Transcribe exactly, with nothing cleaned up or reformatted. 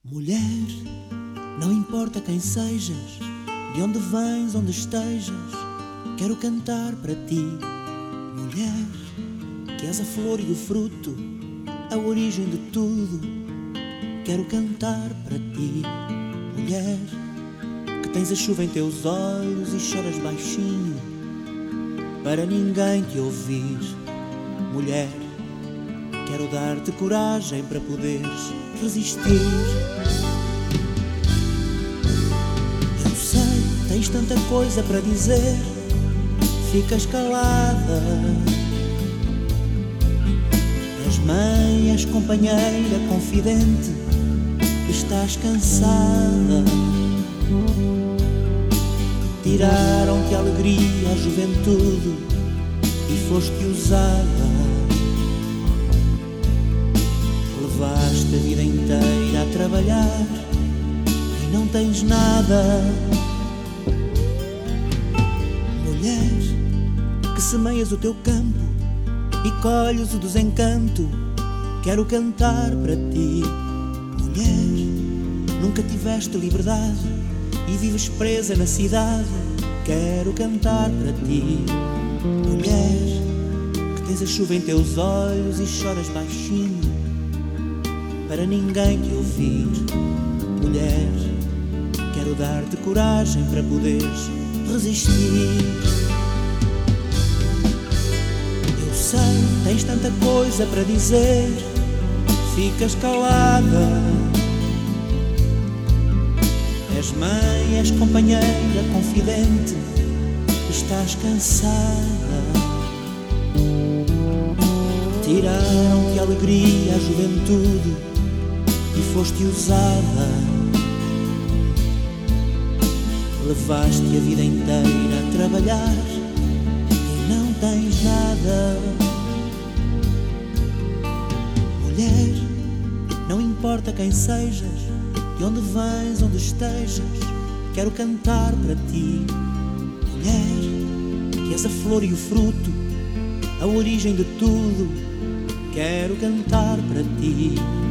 Mulher, não importa quem sejas, de onde vens, onde estejas, quero cantar para ti. Mulher, que és a flor e o fruto, a origem de tudo, quero cantar para ti. Mulher, que tens a chuva em teus olhos e choras baixinho, para ninguém te ouvir. Mulher, quero dar-te coragem para poderes resistir. Eu sei, tens tanta coisa para dizer, ficas calada. És mãe, és companheira, confidente, estás cansada. Tiraram-te a alegria, a juventude e foste usada. Levaste a vida inteira a trabalhar e não tens nada. Mulher, que semeias o teu campo e colhes o desencanto, quero cantar para ti. Mulher, nunca tiveste liberdade e vives presa na cidade, quero cantar para ti. Mulher, que tens a chuva em teus olhos e choras baixinho, para ninguém te ouvir. Mulher, quero dar-te coragem para poderes resistir. Eu sei, tens tanta coisa para dizer, ficas calada. És mãe, és companheira, confidente, estás cansada. Tiraram-te a alegria, a juventude e foste usada. Levaste a vida inteira a trabalhar e não tens nada. Mulher, não importa quem sejas, de onde vens, onde estejas, quero cantar para ti. Mulher, que és a flor e o fruto, a origem de tudo, quero cantar para ti.